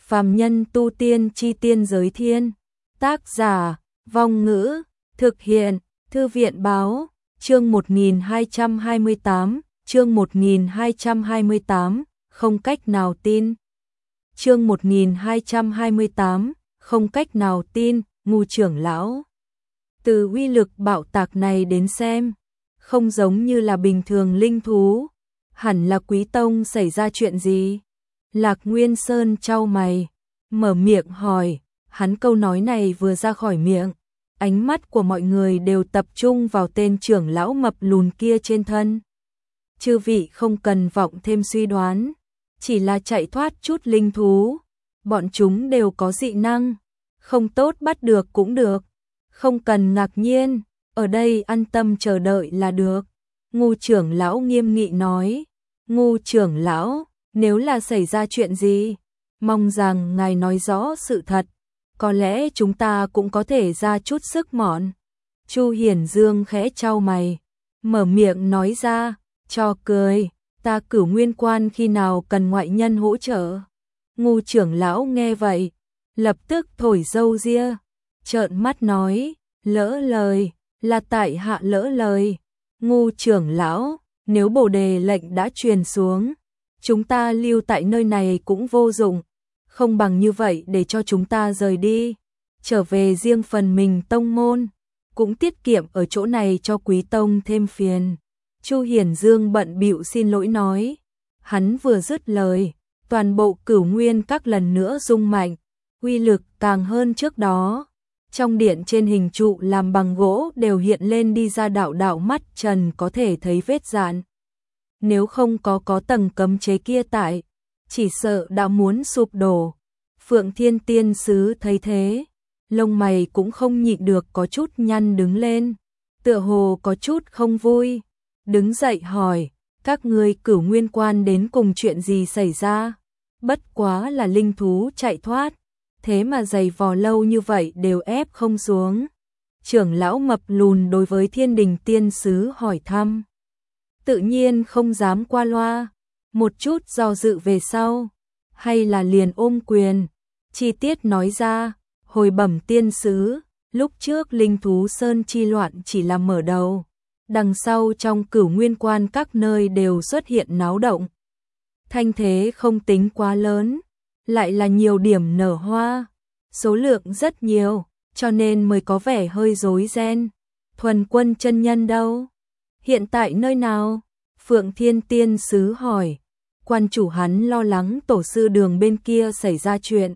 Phàm nhân tu tiên chi tiên giới thiên. Tác giả, Vong Ngữ, thực hiện, Thư viện Báo, chương 1228, chương 1228, không cách nào tin. Chương 1228, không cách nào tin, Ngu trưởng lão. Từ uy lực bạo tạc này đến xem, không giống như là bình thường linh thú, hẳn là Quý tông xảy ra chuyện gì? Lạc Nguyên Sơn chau mày, mở miệng hỏi, hắn câu nói này vừa ra khỏi miệng, ánh mắt của mọi người đều tập trung vào tên trưởng lão mập lùn kia trên thân. Chư vị không cần vọng thêm suy đoán, chỉ là chạy thoát chút linh thú, bọn chúng đều có dị năng, không tốt bắt được cũng được, không cần ngạc nhiên, ở đây an tâm chờ đợi là được. Ngu trưởng lão nghiêm nghị nói, Ngu trưởng lão, nếu là xảy ra chuyện gì, mong rằng ngài nói rõ sự thật, có lẽ chúng ta cũng có thể ra chút sức mọn. Chu Hiển Dương khẽ chau mày, mở miệng nói ra, cho cười, ta Cửu Nguyên Quan khi nào cần ngoại nhân hỗ trợ. Ngu trưởng lão nghe vậy, lập tức thổi râu ria, trợn mắt nói, lỡ lời, là tại hạ lỡ lời. Ngu trưởng lão, nếu bồ đề lệnh đã truyền xuống, chúng ta lưu tại nơi này cũng vô dụng, không bằng như vậy để cho chúng ta rời đi, trở về riêng phần mình tông môn, cũng tiết kiệm ở chỗ này cho Quý tông thêm phiền. Chu Hiển Dương bận bịu xin lỗi nói, hắn vừa dứt lời, toàn bộ Cửu Nguyên các lần nữa rung mạnh, uy lực càng hơn trước đó. Trong điện trên hình trụ làm bằng gỗ đều hiện lên đi ra đạo đạo mắt trần có thể thấy vết dạn. Nếu không có tầng cấm chế kia tại, chỉ sợ đã muốn sụp đổ. Phượng Thiên Tiên Sứ thấy thế, lông mày cũng không nhịn được có chút nhăn đứng lên, tựa hồ có chút không vui, đứng dậy hỏi, các ngươi Cửu Nguyên Quan đến cùng chuyện gì xảy ra? Bất quá là linh thú chạy thoát, thế mà giày vò lâu như vậy đều ép không xuống. Trưởng lão mập lùn đối với Thiên Đình Tiên Sứ hỏi thăm, tự nhiên không dám qua loa, một chút do dự về sau, hay là liền ôm quyền, chi tiết nói ra, hồi bẩm tiên sứ, lúc trước linh thú sơn chi loạn chỉ là mở đầu, đằng sau trong Cửu Nguyên Quan các nơi đều xuất hiện náo động. Thanh thế không tính quá lớn, lại là nhiều điểm nở hoa, số lượng rất nhiều, cho nên mới có vẻ hơi rối ren. Thuần Quân chân nhân đâu? Hiện tại nơi nào? Phượng Thiên Tiên Sứ hỏi. Quan chủ hắn lo lắng tổ sư Đường bên kia xảy ra chuyện,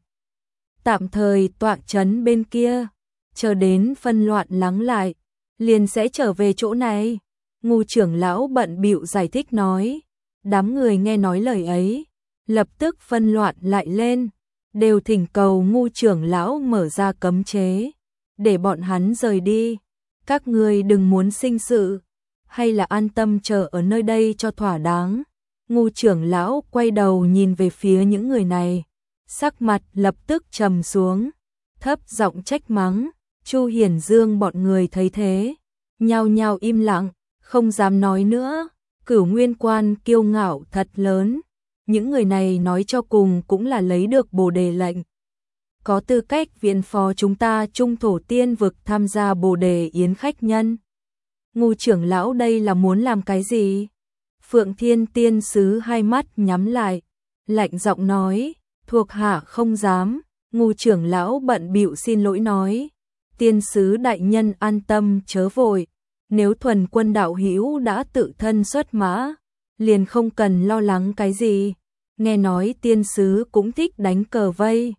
tạm thời tọa trấn bên kia, chờ đến phân loạn lắng lại, liền sẽ trở về chỗ này. Ngu trưởng lão bận bịu giải thích nói. Đám người nghe nói lời ấy, lập tức phân loạn lại lên, đều thỉnh cầu Ngu trưởng lão mở ra cấm chế, để bọn hắn rời đi. Các ngươi đừng muốn sinh sự, hay là an tâm chờ ở nơi đây cho thỏa đáng. Ngu trưởng lão quay đầu nhìn về phía những người này, sắc mặt lập tức trầm xuống, thấp giọng trách mắng. Chu Hiển Dương bọn người thấy thế, nhao nhao im lặng, không dám nói nữa. Cửu Nguyên Quan kiêu ngạo thật lớn, những người này nói cho cùng cũng là lấy được bồ đề lệnh, có tư cách viện phó chúng ta Trung Thổ Tiên Vực tham gia bồ đề yến khách nhân. Ngu trưởng lão đây là muốn làm cái gì? Phượng Thiên Tiên Sứ hai mắt nhắm lại, lạnh giọng nói, thuộc hạ không dám. Ngu trưởng lão bận bịu xin lỗi nói, Tiên Sứ đại nhân an tâm chớ vội, nếu Thuần Quân đạo hữu đã tự thân xuất mã, liền không cần lo lắng cái gì. Nghe nói Tiên Sứ cũng thích đánh cờ vây,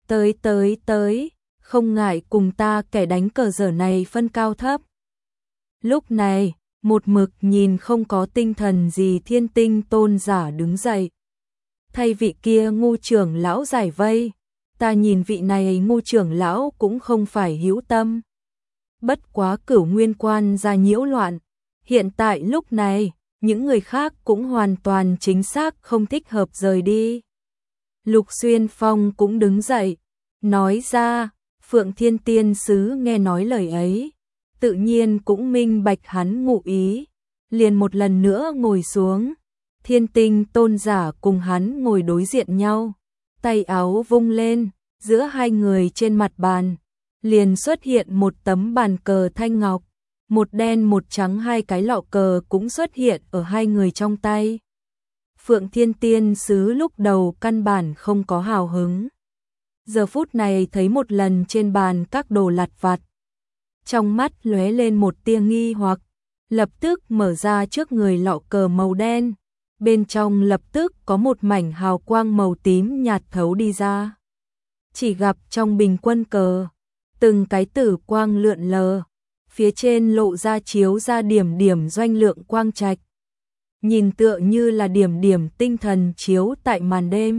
tới, không ngại cùng ta kẻ đánh cờ dở này phân cao thấp. Lúc này, một mực nhìn không có tinh thần gì Thiên Tinh tôn giả đứng dậy, thay vị kia Ngu trưởng lão giải vây, ta nhìn vị này Ngu trưởng lão cũng không phải hữu tâm. Bất quá Cửu Nguyên Quan ra nhiễu loạn, hiện tại lúc này, những người khác cũng hoàn toàn chính xác không thích hợp rời đi. Lục Xuyên Phong cũng đứng dậy, nói ra. Phượng Thiên Tiên Sứ nghe nói lời ấy, tự nhiên cũng minh bạch hắn ngụ ý, liền một lần nữa ngồi xuống. Thiên Tinh tôn giả cùng hắn ngồi đối diện nhau, tay áo vung lên, giữa hai người trên mặt bàn, liền xuất hiện một tấm bàn cờ thanh ngọc, một đen một trắng, hai cái lọ cờ cũng xuất hiện ở hai người trong tay. Phượng Thiên Tiên Sứ lúc đầu căn bản không có hào hứng. Giờ phút này thấy một lần trên bàn các đồ lặt vặt, trong mắt lóe lên một tia nghi hoặc, lập tức mở ra trước người lọ cờ màu đen, bên trong lập tức có một mảnh hào quang màu tím nhạt thấu đi ra. Chỉ gặp trong bình quân cờ, từng cái tử quang lượn lờ, phía trên lộ ra chiếu ra điểm điểm doanh lượng quang trạch, nhìn tựa như là điểm điểm tinh thần chiếu tại màn đêm.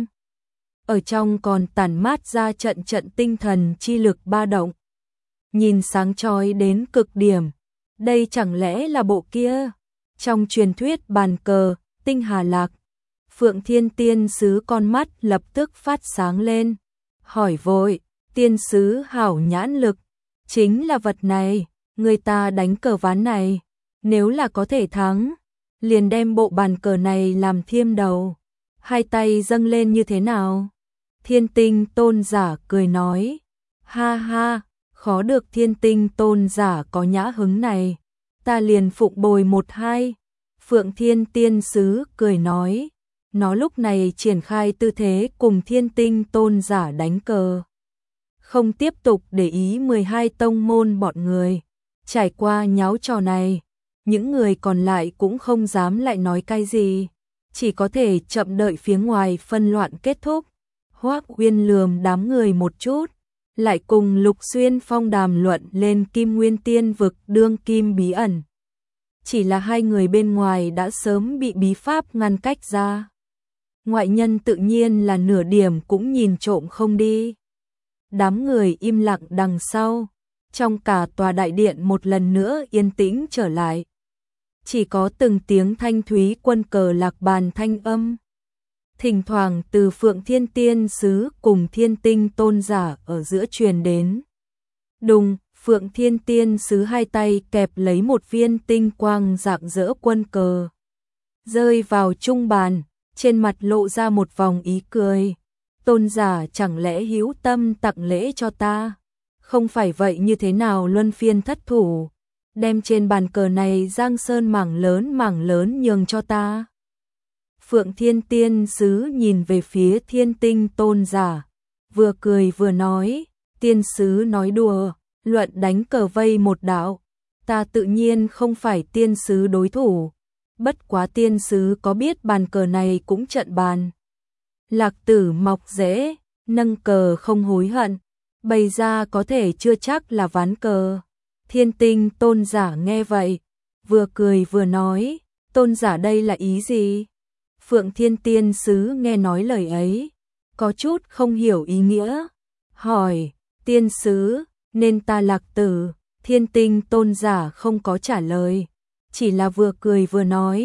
Ở trong còn tản mát ra trận trận tinh thần chi lực ba động, nhìn sáng chói đến cực điểm. Đây chẳng lẽ là bộ kia trong truyền thuyết bàn cờ Tinh Hà Lạc? Phượng Thiên Tiên Sứ con mắt lập tức phát sáng lên, hỏi vội, tiên sứ hảo nhãn lực, chính là vật này, người ta đánh cờ ván này, nếu là có thể thắng, liền đem bộ bàn cờ này làm thiêm đầu, hai tay dâng lên như thế nào? Thiên Tinh Tôn giả cười nói, ha ha, khó được Thiên Tinh Tôn giả có nhã hứng này, ta liền phụng bồi một hai. Phượng Thiên Tiên Sứ cười nói, nó lúc này triển khai tư thế cùng Thiên Tinh Tôn giả đánh cờ, không tiếp tục để ý 12 tông môn bọn người. Trải qua nháo trò này, những người còn lại cũng không dám lại nói cái gì, chỉ có thể chậm đợi phía ngoài phân loạn kết thúc. Hoắc Uyên lườm đám người một chút, lại cùng Lục Xuyên Phong đàm luận lên Kim Nguyên Tiên vực đương kim bí ẩn. Chỉ là hai người bên ngoài đã sớm bị bí pháp ngăn cách ra, ngoại nhân tự nhiên là nửa điểm cũng nhìn trộm không đi. Đám người im lặng đằng sau, trong cả tòa đại điện một lần nữa yên tĩnh trở lại. Chỉ có từng tiếng thanh thúy quân cờ lạc bàn thanh âm, thỉnh thoảng từ Phượng Thiên Tiên Sứ cùng Thiên Tinh Tôn giả ở giữa truyền đến. Đùng, Phượng Thiên Tiên Sứ hai tay kẹp lấy một viên tinh quang rạng rỡ quân cờ, rơi vào trung bàn, trên mặt lộ ra một vòng ý cười. Tôn giả chẳng lẽ hữu tâm tặng lễ cho ta? Không phải vậy như thế nào luân phiên thất thủ, đem trên bàn cờ này giang sơn mảng lớn nhường cho ta? Phượng Thiên Tiên Sứ nhìn về phía Thiên Tinh Tôn giả, vừa cười vừa nói, tiên sứ nói đùa, luận đánh cờ vây một đạo, ta tự nhiên không phải tiên sứ đối thủ, bất quá tiên sứ có biết bàn cờ này cũng trận bàn. Lạc tử mọc rễ, nâng cờ không hối hận, bày ra có thể chưa chắc là ván cờ. Thiên Tinh Tôn giả nghe vậy, vừa cười vừa nói, tôn giả đây là ý gì? Phượng Thiên Tiên Sứ nghe nói lời ấy, có chút không hiểu ý nghĩa, hỏi, tiên sứ, nên ta lạc tử? Thiên Tinh Tôn giả không có trả lời, chỉ là vừa cười vừa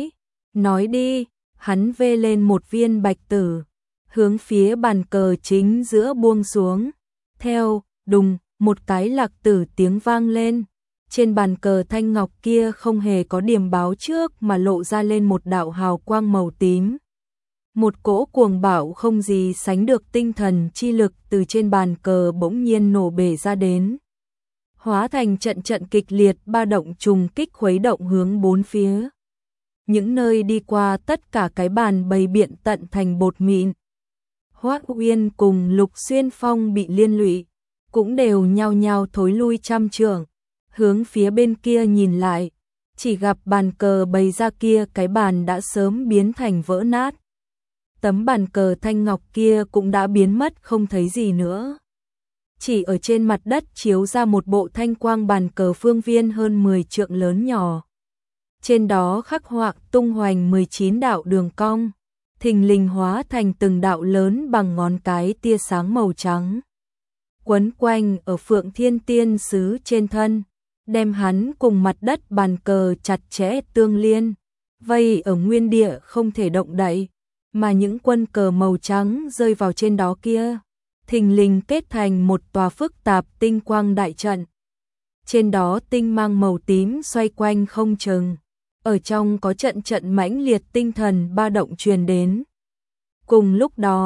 nói đi. Hắn vê lên một viên bạch tử, hướng phía bàn cờ chính giữa buông xuống, theo, đùng, một cái lạc tử tiếng vang lên. Trên bàn cờ thanh ngọc kia không hề có điểm báo trước mà lộ ra lên một đạo hào quang màu tím. Một cỗ cuồng bạo không gì sánh được tinh thần chi lực từ trên bàn cờ bỗng nhiên nổ bể ra đến, hóa thành trận trận kịch liệt ba động trùng kích khuấy động hướng bốn phía. Những nơi đi qua tất cả cái bàn bày biện tận thành bột mịn. Hoắc Uyên cùng Lục Xuyên Phong bị liên lụy, cũng đều nhao nhao thối lui trăm trượng, hướng phía bên kia nhìn lại, chỉ gặp bàn cờ bày ra kia cái bàn đã sớm biến thành vỡ nát. Tấm bàn cờ thanh ngọc kia cũng đã biến mất không thấy gì nữa. Chỉ ở trên mặt đất chiếu ra một bộ thanh quang bàn cờ phương viên hơn 10 trượng lớn nhỏ. Trên đó khắc họa tung hoành 19 đạo đường cong, thình lình hóa thành từng đạo lớn bằng ngón cái tia sáng màu trắng, quấn quanh ở Phượng Thiên Tiên Sứ trên thân, đem hắn cùng mặt đất bàn cờ chặt chẽ tương liên, vây ở nguyên địa không thể động đậy, mà những quân cờ màu trắng rơi vào trên đó kia, thình lình kết thành một tòa phức tạp tinh quang đại trận. Trên đó tinh mang màu tím xoay quanh không chừng, ở trong có trận trận mãnh liệt tinh thần ba động truyền đến. Cùng lúc đó,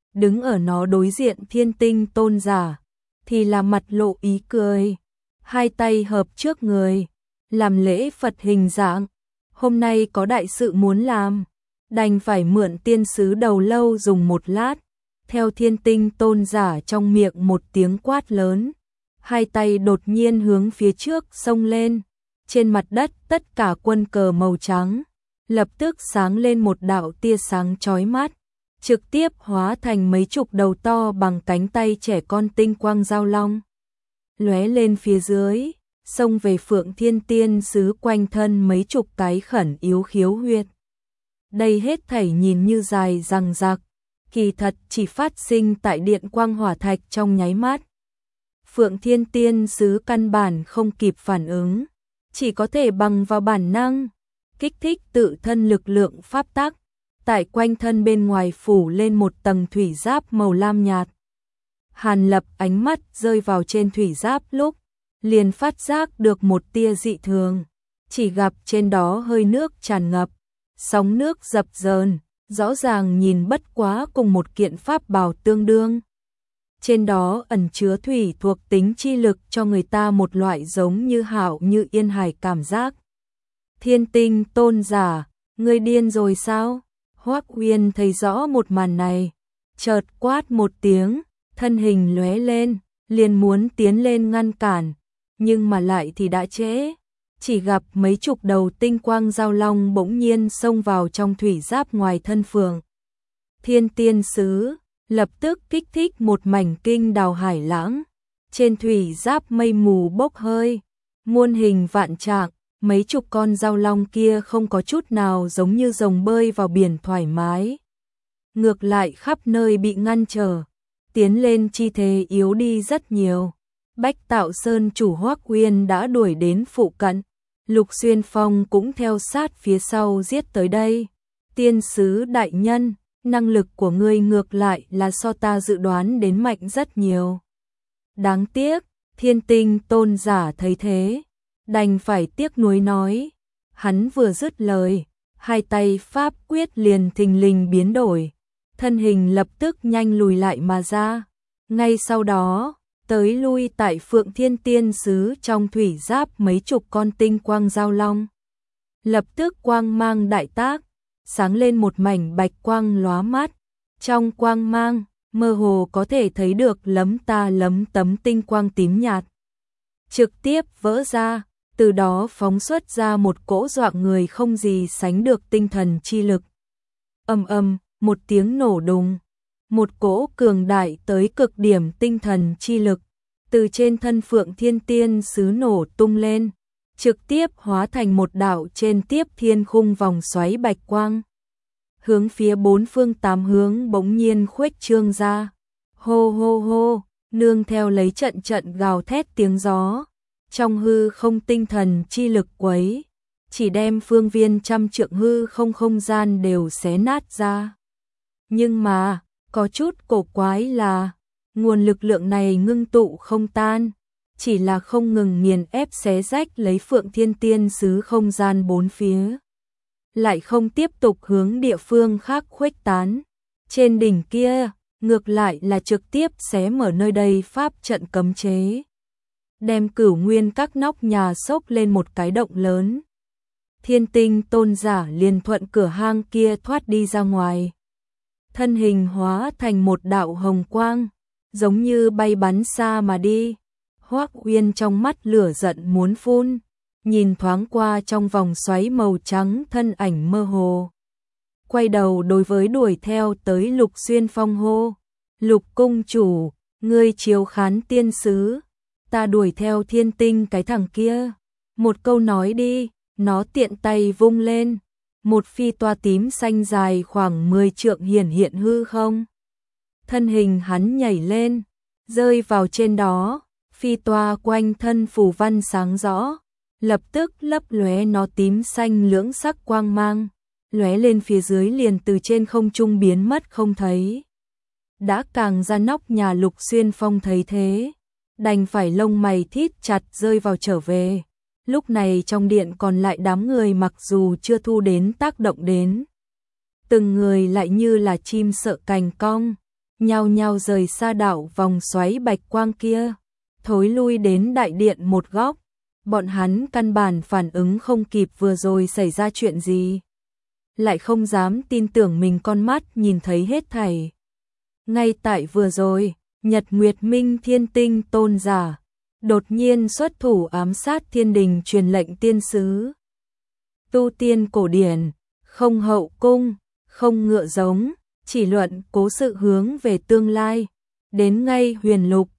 đứng ở nó đối diện Thiên Tinh Tôn giả, thì là mặt lộ ý cười, hai tay hợp trước người, làm lễ Phật hình dạng. Hôm nay có đại sự muốn làm, đành phải mượn tiên sứ đầu lâu dùng một lát. Theo Thiên Tinh Tôn giả trong miệng một tiếng quát lớn, hai tay đột nhiên hướng phía trước xông lên. Trên mặt đất tất cả quân cờ màu trắng, lập tức sáng lên một đạo tia sáng chói mắt, trực tiếp hóa thành mấy chục đầu to bằng cánh tay trẻ con tinh quang giao long. Lóe lên phía dưới, xông về Phượng Thiên Tiên sứ quanh thân mấy chục cái khẩn yếu khiếu huyệt. Đây hết thảy nhìn như dài dằng dặc, kỳ thật chỉ phát sinh tại điện quang hỏa thạch trong nháy mắt. Phượng Thiên Tiên sứ căn bản không kịp phản ứng, chỉ có thể bằng vào bản năng, kích thích tự thân lực lượng pháp tắc, tại quanh thân bên ngoài phủ lên một tầng thủy giáp màu lam nhạt. Hàn Lập ánh mắt rơi vào trên thủy giáp lúc, liền phát giác được một tia dị thường, chỉ gặp trên đó hơi nước tràn ngập, sóng nước dập dờn, rõ ràng nhìn bất quá cùng một kiện pháp bảo tương đương. Trên đó ẩn chứa thủy thuộc tính chi lực cho người ta một loại giống như hạo như yên hải cảm giác. Thiên Tinh Tôn giả, ngươi điên rồi sao? Hoắc Uyên thấy rõ một màn này, chợt quát một tiếng, thân hình lóe lên, liền muốn tiến lên ngăn cản, nhưng mà lại thì đã trễ. Chỉ gặp mấy chục đầu tinh quang giao long bỗng nhiên xông vào trong thủy giáp ngoài thân Phượng Thiên Tiên sứ, lập tức kích thích một mảnh kinh đào hải lãng. Trên thủy giáp mây mù bốc hơi, muôn hình vạn trạng, mấy chục con giao long kia không có chút nào giống như rồng bơi vào biển thoải mái. Ngược lại khắp nơi bị ngăn trở, tiến lên chi thế yếu đi rất nhiều. Bách Tạo Sơn chủ Hoắc Uyên đã đuổi đến phụ cận, Lục Xuyên Phong cũng theo sát phía sau giết tới đây. Tiên sứ đại nhân, năng lực của ngươi ngược lại là so ta dự đoán đến mạnh rất nhiều. Đáng tiếc, Thiên Tinh Tôn giả thấy thế, đành phải tiếc nuối nói. Hắn vừa dứt lời, hai tay pháp quyết liền thình lình biến đổi, thân hình lập tức nhanh lùi lại mà ra. Ngay sau đó, tới lui tại Phượng Thiên Tiên sứ trong thủy giáp mấy chục con tinh quang giao long. Lập tức quang mang đại tác, sáng lên một mảnh bạch quang lóa mắt. Trong quang mang, mơ hồ có thể thấy được lấm ta lấm tấm tinh quang tím nhạt. Trực tiếp vỡ ra, từ đó phóng xuất ra một cỗ dọa người không gì sánh được tinh thần chi lực. Ầm ầm, một tiếng nổ đùng, một cỗ cường đại tới cực điểm tinh thần chi lực từ trên thân Phượng Thiên Tiên sứ nổ tung lên, trực tiếp hóa thành một đạo trên tiếp thiên khung vòng xoáy bạch quang. Hướng phía bốn phương tám hướng bỗng nhiên khuếch trương ra. Hô hô hô, nương theo lấy trận trận gào thét tiếng gió, trong hư không tinh thần chi lực quấy, chỉ đem phương viên trăm trượng hư không không gian đều xé nát ra. Nhưng mà, có chút cổ quái là, nguồn lực lượng này ngưng tụ không tan, chỉ là không ngừng nghiền ép xé rách lấy Phượng Thiên Tiên sứ không gian bốn phía, lại không tiếp tục hướng địa phương khác khuếch tán. Trên đỉnh kia, ngược lại là trực tiếp xé mở nơi đây pháp trận cấm chế, đem Cửu Nguyên các nóc nhà xốc lên một cái động lớn. Thiên Tinh Tôn giả liền thuận cửa hang kia thoát đi ra ngoài, thân hình hóa thành một đạo hồng quang, giống như bay bắn xa mà đi. Hoắc Uyên trong mắt lửa giận muốn phun, nhìn thoáng qua trong vòng xoáy màu trắng thân ảnh mơ hồ. Quay đầu đối với đuổi theo tới Lục Xuyên Phong hô, Lục cung chủ, ngươi chiếu khán tiên sứ, ta đuổi theo Thiên Tinh cái thằng kia. Một câu nói đi, nó tiện tay vung lên, một phi toa tím xanh dài khoảng 10 trượng hiển hiện hư không. Thân hình hắn nhảy lên, rơi vào trên đó, phi toa quanh thân phù văn sáng rõ, lập tức lấp lóe nó tím xanh lưỡng sắc quang mang, lóe lên phía dưới liền từ trên không trung biến mất không thấy. Đã càng ra nóc nhà Lục Xuyên Phong thấy thế, đành phải lông mày thít chặt rơi vào trở về. Lúc này trong điện còn lại đám người mặc dù chưa thu đến tác động đến, từng người lại như là chim sợ cành cong, nhao nhao rời xa đảo vòng xoáy bạch quang kia, thối lui đến đại điện một góc. Bọn hắn căn bản phản ứng không kịp vừa rồi xảy ra chuyện gì, lại không dám tin tưởng mình con mắt nhìn thấy hết thảy. Ngay tại vừa rồi, Nhật Nguyệt Minh Thiên Tinh tôn giả đột nhiên xuất thủ ám sát thiên đình truyền lệnh tiên sứ. Tu tiên cổ điển, không hậu cung, không ngựa giống, chỉ luận cố sự hướng về tương lai. Đến ngay huyền lục,